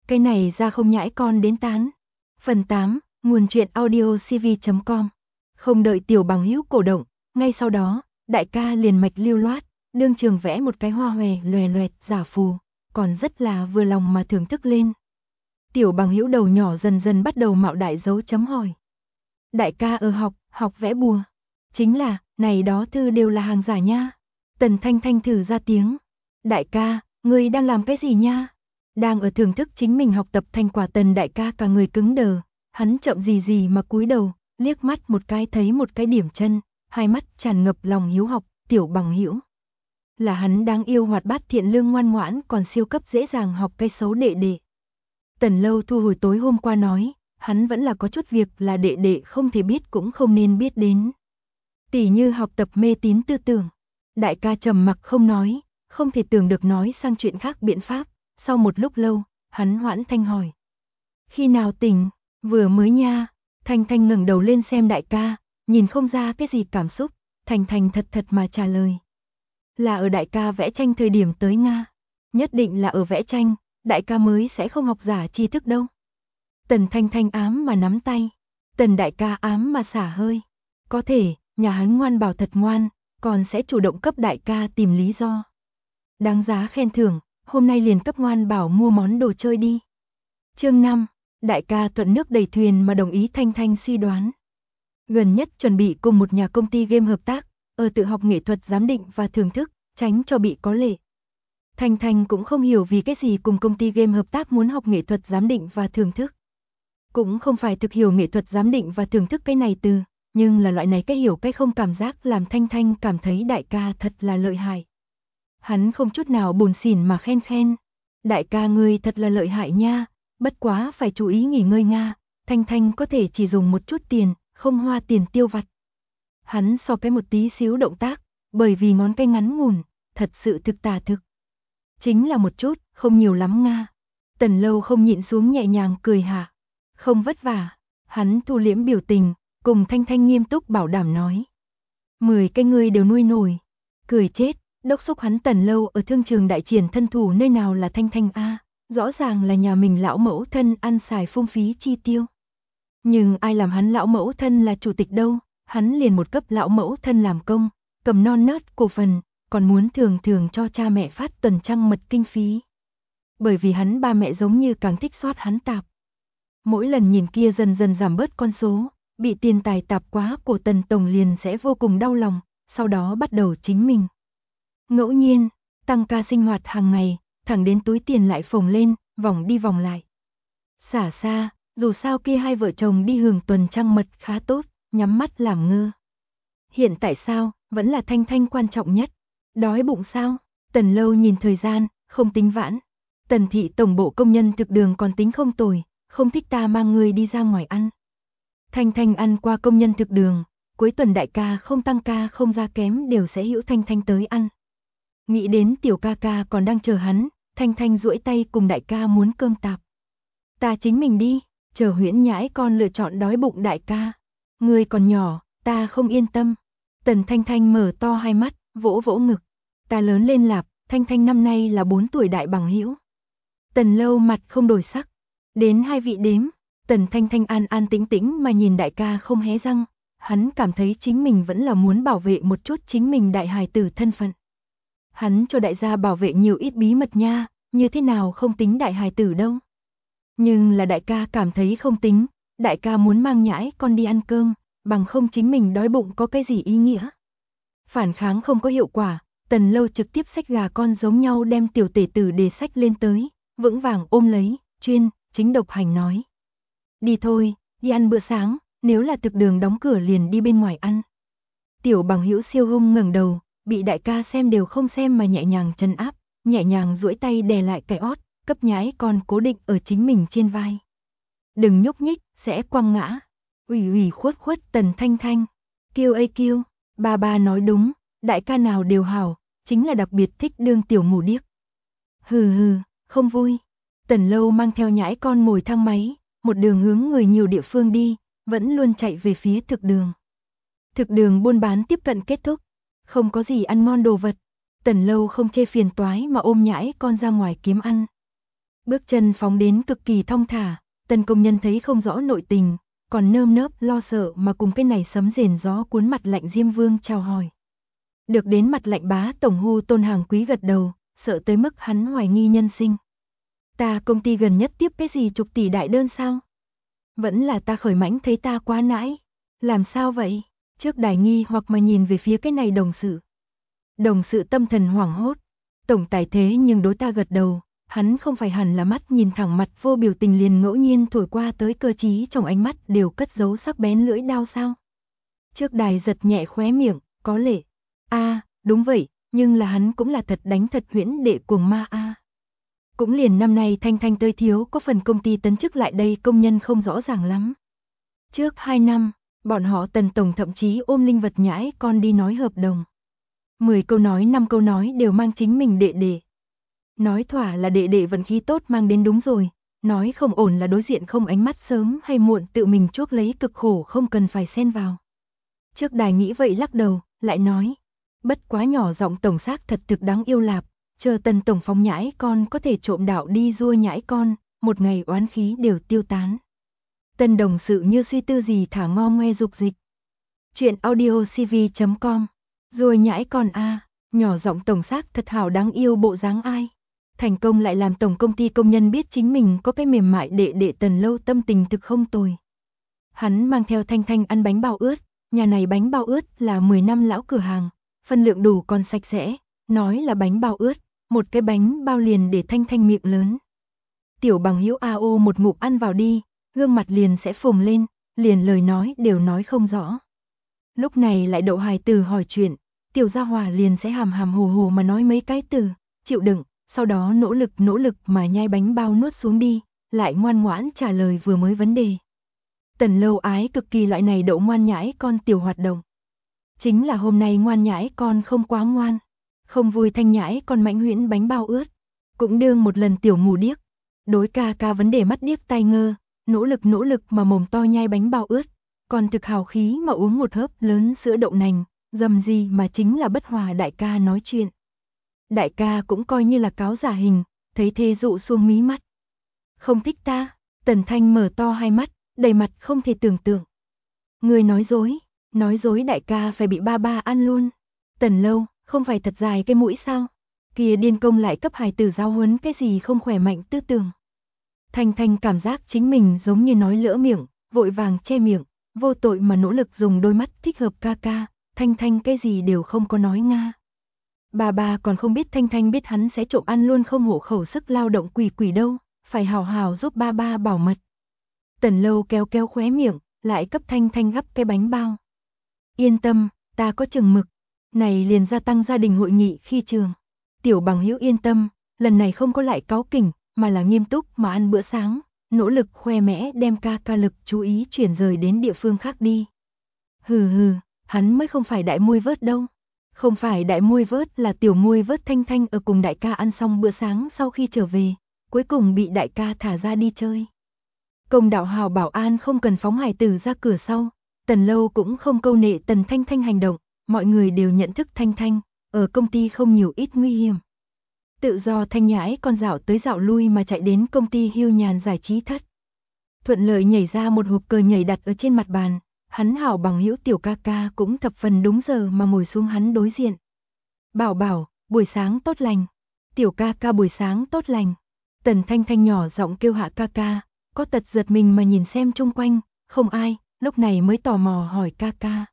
Cái này ra không nhãi con đến tán. Phần 8, nguồn truyện audio cv.com. Không đợi Tiểu Bằng Hữu cổ động, ngay sau đó, đại ca liền mạch lưu loát, đương trường vẽ một cái hoa hòe loè loẹt giả phù, còn rất là vừa lòng mà thưởng thức lên. Tiểu Bằng Hữu đầu nhỏ dần dần bắt đầu mạo đại dấu chấm hỏi. Đại ca học vẽ bùa. Chính là, này đó thư đều là hàng giả nha. Tần Thanh Thanh thử ra tiếng. Đại ca, ngươi đang làm cái gì nha? Đang ở thưởng thức chính mình học tập thành quả. Tần đại ca cả người cứng đờ, hắn chậm gì mà cúi đầu, liếc mắt một cái thấy một cái điểm chân, hai mắt tràn ngập lòng hiếu học. Tiểu Bằng Hữu là hắn đáng yêu hoạt bát thiện lương ngoan ngoãn, còn siêu cấp dễ dàng học cái xấu đệ đệ. Tần Lâu thu hồi tối hôm qua nói, hắn vẫn là có chút việc là đệ đệ không thể biết cũng không nên biết đến. Tỉ như học tập mê tín tư tưởng. Đại ca trầm mặc không nói, không thể tưởng được nói sang chuyện khác biện pháp. Sau một lúc lâu, hắn hoãn thanh hỏi. Khi nào tỉnh? Vừa mới nha. Thanh Thanh ngẩng đầu lên xem đại ca, nhìn không ra cái gì cảm xúc, thành thành thật mà trả lời. Là ở đại ca vẽ tranh thời điểm tới Nga. Nhất định là ở vẽ tranh, đại ca mới sẽ không học giả tri thức đâu. Tần Thanh Thanh ám mà nắm tay, Tần đại ca ám mà xả hơi. Có thể, nhà hắn ngoan bảo thật ngoan, còn sẽ chủ động cấp đại ca tìm lý do. Đáng giá khen thưởng, hôm nay liền cấp ngoan bảo mua món đồ chơi đi. Chương 5, đại ca thuận nước đẩy thuyền mà đồng ý Thanh Thanh suy đoán. Gần nhất chuẩn bị cùng một nhà công ty game hợp tác, ở tự học nghệ thuật giám định và thưởng thức, tránh cho bị có lệ. Thanh Thanh cũng không hiểu vì cái gì cùng công ty game hợp tác muốn học nghệ thuật giám định và thưởng thức. Cũng không phải thực hiểu nghệ thuật giám định và thưởng thức cái này từ, nhưng là loại này cái hiểu cái không cảm giác làm Thanh Thanh cảm thấy đại ca thật là lợi hại. Hắn không chút nào buồn xỉn mà khen. Đại ca ngươi thật là lợi hại nha, bất quá phải chú ý nghỉ ngơi Nga, Thanh Thanh có thể chỉ dùng một chút tiền, không hoa tiền tiêu vặt. Hắn so cái một tí xíu động tác, bởi vì ngón tay ngắn ngủn, thật sự thực tà thực. Chính là một chút, không nhiều lắm Nga. Tần Lâu không nhịn xuống nhẹ nhàng cười hạ. Không vất vả, hắn thu liễm biểu tình, cùng Thanh Thanh nghiêm túc bảo đảm nói. 10 cái ngươi đều nuôi nổi. Cười chết, đốc xúc hắn Tần Lâu ở thương trường đại triển thân thủ nơi nào là Thanh Thanh a, rõ ràng là nhà mình lão mẫu thân ăn xài phung phí chi tiêu. Nhưng ai làm hắn lão mẫu thân là chủ tịch đâu, hắn liền một cấp lão mẫu thân làm công, cầm non nớt cổ phần, còn muốn thường cho cha mẹ phát tuần trăng mật kinh phí. Bởi vì hắn ba mẹ giống như càng thích soát hắn tạp. Mỗi lần nhìn kia dần dần giảm bớt con số, bị tiền tài tạp quá cổ Tần tổng liền sẽ vô cùng đau lòng, sau đó bắt đầu chính mình. Ngẫu nhiên, tăng ca sinh hoạt hàng ngày, thẳng đến túi tiền lại phồng lên, vòng đi vòng lại. Xả xa, dù sao kia hai vợ chồng đi hưởng tuần trăng mật khá tốt, nhắm mắt làm ngơ. Hiện tại sao, vẫn là Thanh Thanh quan trọng nhất. Đói bụng sao? Tần Lâu nhìn thời gian, không tính vãn. Tần thị tổng bộ công nhân thực đường còn tính không tồi, không thích ta mang người đi ra ngoài ăn. Thanh Thanh ăn qua công nhân thực đường, cuối tuần đại ca không tăng ca không ra kém đều sẽ hữu Thanh Thanh tới ăn. Nghĩ đến tiểu ca ca còn đang chờ hắn, Thanh Thanh duỗi tay cùng đại ca muốn cơm tạp. Ta chính mình đi, chờ Huyễn nhãi con lựa chọn đói bụng đại ca. Người còn nhỏ, ta không yên tâm. Tần Thanh Thanh mở to hai mắt, vỗ ngực. Ta lớn lên lạp, Thanh Thanh năm nay là 4 tuổi đại bằng hữu. Tần Lâu mặt không đổi sắc. Đến 2 vị đếm, Tần Thanh Thanh an tĩnh mà nhìn đại ca không hé răng. Hắn cảm thấy chính mình vẫn là muốn bảo vệ một chút chính mình đại hài tử thân phận. Hắn cho đại gia bảo vệ nhiều ít bí mật nha, như thế nào không tính đại hài tử đâu. Nhưng là đại ca cảm thấy không tính, đại ca muốn mang nhãi con đi ăn cơm, bằng không chính mình đói bụng có cái gì ý nghĩa. Phản kháng không có hiệu quả, Tần Lâu trực tiếp xách gà con giống nhau đem tiểu tể tử đề sách lên tới, vững vàng ôm lấy, chính độc hành nói. Đi thôi, đi ăn bữa sáng, nếu là thực đường đóng cửa liền đi bên ngoài ăn. Tiểu Bằng Hữu siêu hung ngẩng đầu, bị đại ca xem đều không xem mà nhẹ nhàng trấn áp, nhẹ nhàng duỗi tay đè lại cái ót, cấp nhái con cố định ở chính mình trên vai. Đừng nhúc nhích, sẽ quăng ngã. Ủy khuất Tần Thanh Thanh. Kiêu, ba nói đúng, đại ca nào đều hảo, chính là đặc biệt thích đương tiểu ngủ điếc. Hừ, không vui. Tần Lâu mang theo nhãi con ngồi thang máy, một đường hướng người nhiều địa phương đi, vẫn luôn chạy về phía thực đường. Thực đường buôn bán tiếp cận kết thúc, không có gì ăn ngon đồ vật. Tần Lâu không chê phiền toái mà ôm nhãi con ra ngoài kiếm ăn. Bước chân phóng đến cực kỳ thong thả, Tần công nhân thấy không rõ nội tình, còn nơm nớp lo sợ mà cùng cái này sấm rền gió cuốn mặt lạnh Diêm Vương chào hỏi. Được đến mặt lạnh bá tổng hu Tôn Hàng Quý gật đầu, sợ tới mức hắn hoài nghi nhân sinh. Ta công ty gần nhất tiếp cái gì chục tỷ đại đơn sao? Vẫn là ta khởi mãnh thấy ta quá nãi. Làm sao vậy? Trước đài nghi hoặc mà nhìn về phía cái này đồng sự. Đồng sự tâm thần hoảng hốt. Tổng tài thế nhưng đối ta gật đầu, hắn không phải hẳn là mắt nhìn thẳng mặt vô biểu tình liền ngẫu nhiên thổi qua tới cơ trí trong ánh mắt đều cất giấu sắc bén lưỡi đao sao? Trước đài giật nhẹ khóe miệng, có lệ. Đúng vậy, nhưng là hắn cũng là thật đánh thật huyễn đệ cuồng ma Cũng liền năm nay Thanh Thanh tơi thiếu có phần công ty tấn chức lại đây công nhân không rõ ràng lắm. Trước 2 năm, bọn họ Tần tổng thậm chí ôm linh vật nhãi con đi nói hợp đồng. 10 câu nói 5 câu nói đều mang chính mình đệ đệ. Nói thỏa là đệ đệ vận khí tốt mang đến đúng rồi, nói không ổn là đối diện không ánh mắt sớm hay muộn tự mình chuốc lấy cực khổ không cần phải xen vào. Trước đài nghĩ vậy lắc đầu, lại nói, bất quá nhỏ giọng tổng xác thật thực đáng yêu lạp, chờ Tần tổng phóng nhãi con có thể trộm đạo đi rua nhãi con, một ngày oán khí đều tiêu tán. Tần đồng sự như suy tư gì thả ngo ngoe dục dịch. Chuyện audio cv.com. Rồi nhãi con nhỏ giọng tổng xác thật hảo đáng yêu bộ dáng ai. Thành công lại làm tổng công ty công nhân biết chính mình có cái mềm mại đệ Tần Lâu tâm tình thực không tồi. Hắn mang theo Thanh Thanh ăn bánh bao ướt, nhà này bánh bao ướt là 10 năm lão cửa hàng, phân lượng đủ còn sạch sẽ, nói là bánh bao ướt, một cái bánh bao liền để Thanh Thanh miệng lớn. Tiểu bằng hữu AO một ngụm ăn vào đi, gương mặt liền sẽ phồng lên, liền lời nói đều nói không rõ. Lúc này lại đậu hài từ hỏi chuyện, tiểu gia hòa liền sẽ hàm hàm hồ hồ mà nói mấy cái từ, chịu đựng, sau đó nỗ lực mà nhai bánh bao nuốt xuống đi, lại ngoan ngoãn trả lời vừa mới vấn đề. Tần Lâu ái cực kỳ loại này đậu ngoan nhãi con tiểu hoạt động. Chính là hôm nay ngoan nhãi con không quá ngoan, không vui thanh nhãi con mãnh huyễn bánh bao ướt, cũng đương một lần tiểu mù điếc, đối ca vấn đề mắt điếc tai ngơ, nỗ lực mà mồm to nhai bánh bao ướt, còn thực hào khí mà uống một hớp lớn sữa đậu nành, dầm gì mà chính là bất hòa đại ca nói chuyện. Đại ca cũng coi như là cáo giả hình, thấy thê dụ xuống mí mắt. Không thích ta, Tần Thanh mở to hai mắt, đầy mặt không thể tưởng tượng. Người nói dối đại ca phải bị ba ăn luôn. Tần Lâu, không phải thật dài cái mũi sao? Kìa điên công lại cấp hài tử giáo huấn cái gì không khỏe mạnh tư tưởng. Thanh Thanh cảm giác chính mình giống như nói lỡ miệng, vội vàng che miệng, vô tội mà nỗ lực dùng đôi mắt thích hợp ca, Thanh Thanh cái gì đều không có nói nga. Bà còn không biết Thanh Thanh biết hắn sẽ trộm ăn luôn không hộ khẩu sức lao động quỷ đâu, phải hào hào giúp ba bảo mật. Tần Lâu kéo khóe miệng, lại cấp Thanh Thanh gắp cái bánh bao. Yên tâm, ta có chừng mực, này liền gia tăng gia đình hội nghị khi trường. Tiểu bằng hữu yên tâm, lần này không có lại cáu kỉnh, mà là nghiêm túc mà ăn bữa sáng, nỗ lực khoe mẽ đem ca lực chú ý chuyển rời đến địa phương khác đi. Hừ, hắn mới không phải đại môi vớt đâu. Không phải đại môi vớt là tiểu môi vớt Thanh Thanh ở cùng đại ca ăn xong bữa sáng sau khi trở về, cuối cùng bị đại ca thả ra đi chơi. Công đạo hào bảo an không cần phóng hải tử ra cửa sau, Tần Lâu cũng không câu nệ Tần Thanh Thanh hành động, mọi người đều nhận thức Thanh Thanh, ở công ty không nhiều ít nguy hiểm. Tự do thanh nhãi con dạo tới dạo lui mà chạy đến công ty hưu nhàn giải trí thất. Thuận lợi nhảy ra một hộp cờ nhảy đặt ở trên mặt bàn, hắn hảo bằng hữu tiểu ca cũng thập phần đúng giờ mà ngồi xuống hắn đối diện. Bảo, buổi sáng tốt lành. Tiểu ca buổi sáng tốt lành. Tần Thanh Thanh nhỏ giọng kêu hạ ca, có tật giật mình mà nhìn xem chung quanh, không ai, lúc này mới tò mò hỏi ca.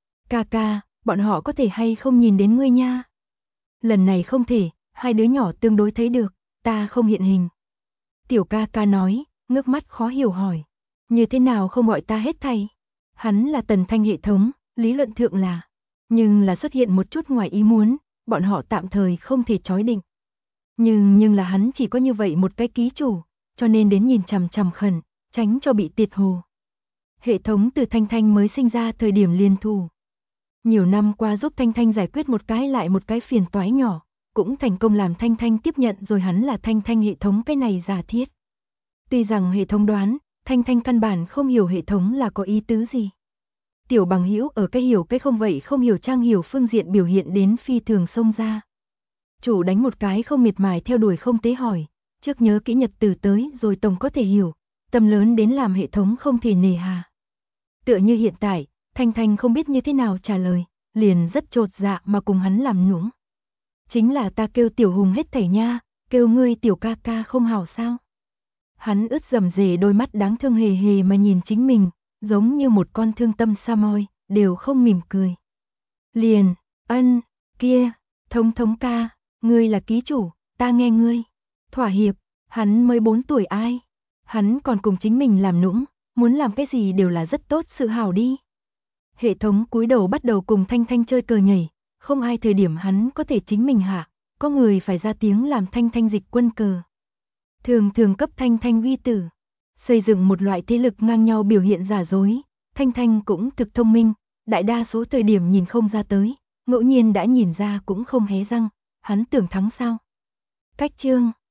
Ca, bọn họ có thể hay không nhìn đến ngươi nha? Lần này không thể, hai đứa nhỏ tương đối thấy được, ta không hiện hình. Tiểu ca nói, ngước mắt khó hiểu hỏi, như thế nào không gọi ta hết thầy? Hắn là Tần Thanh hệ thống, lý luận thượng là, nhưng là xuất hiện một chút ngoài ý muốn, bọn họ tạm thời không thể chói định. Nhưng là hắn chỉ có như vậy một cái ký chủ, cho nên đến nhìn chằm khẩn, tránh cho bị tiệt hồ. Hệ thống từ Thanh Thanh mới sinh ra thời điểm liên thủ. Nhiều năm qua giúp Thanh Thanh giải quyết một cái lại một cái phiền toái nhỏ, cũng thành công làm Thanh Thanh tiếp nhận rồi hắn là Thanh Thanh hệ thống cái này giả thiết. Tuy rằng hệ thống đoán, Thanh Thanh căn bản không hiểu hệ thống là có ý tứ gì. Tiểu bằng hữu ở cái hiểu cái không vậy không hiểu trang hiểu phương diện biểu hiện đến phi thường xông ra. Chủ đánh một cái không miệt mài theo đuổi không tế hỏi, trước nhớ kỹ nhật tử tới rồi tổng có thể hiểu, tâm lớn đến làm hệ thống không thể nề hà. Tựa như hiện tại, Thanh Thanh không biết như thế nào trả lời, liền rất chột dạ mà cùng hắn làm nũng. Chính là ta kêu Tiểu Hùng hết thảy nha, kêu ngươi Tiểu ca ca không hảo sao? Hắn ướt rầm rề đôi mắt đáng thương hề hề mà nhìn chính mình, giống như một con thương tâm sa moi, đều không mỉm cười. Liền, ân, kia, Thống Thống ca, ngươi là ký chủ, ta nghe ngươi. Thỏa hiệp, hắn mới 4 tuổi ai? Hắn còn cùng chính mình làm nũng, muốn làm cái gì đều là rất tốt sự hảo đi. Hệ thống cúi đầu bắt đầu cùng Thanh Thanh chơi cờ nhảy, không ai thời điểm hắn có thể chính mình hạ, có người phải ra tiếng làm Thanh Thanh dịch quân cờ. Thường thường cấp Thanh Thanh uy tử, xây dựng một loại thế lực ngang nhau biểu hiện giả dối, Thanh Thanh cũng thực thông minh, đại đa số thời điểm nhìn không ra tới, ngẫu nhiên đã nhìn ra cũng không hé răng, hắn tưởng thắng sao. Cách chương